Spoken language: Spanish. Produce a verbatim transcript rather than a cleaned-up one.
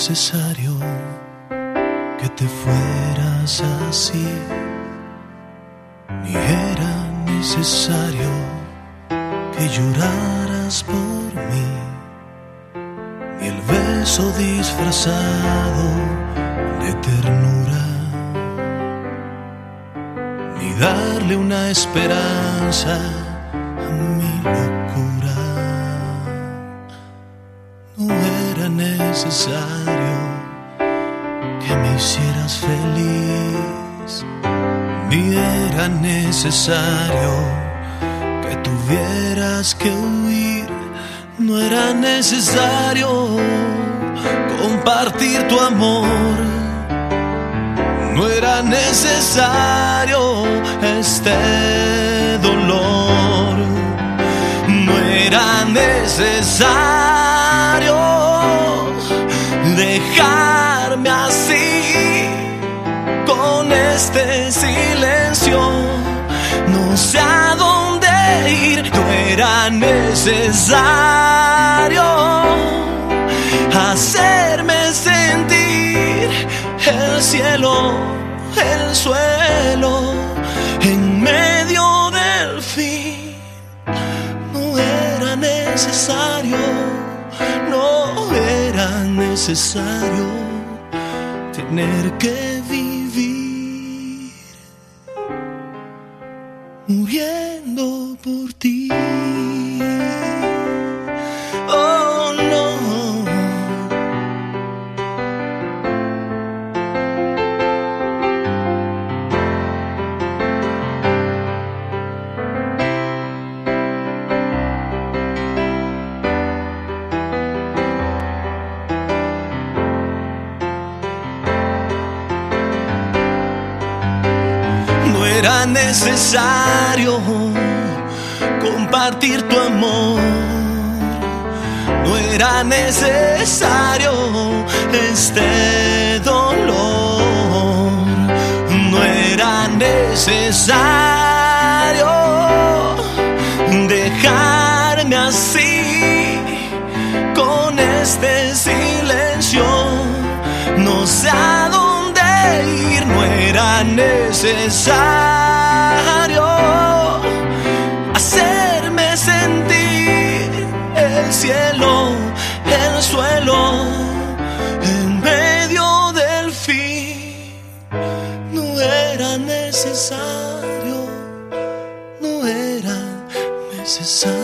necesario que te fueras así, ni era necesario que lloraras por mí, ni el beso disfrazado de ternura, ni darle una esperanza a mi locura. No era necesario que me hicieras feliz, ni era necesario que tuvieras que huir. No era necesario compartir tu amor, no era necesario este dolor, no era necesario dejarme así con este silencio. No sé a dónde ir, no era necesario hacerme sentir el cielo, el suelo, en medio del fin. No era necesario, no era necesario tener que vivir muriendo por ti. Oh, no. No era necesario compartir tu amor, no era necesario este dolor, no era necesario dejarme así con este silencio. No sé a dónde ir, no era necesario hacerme sentir el cielo, el suelo, en medio del fin. No era necesario, no era necesario.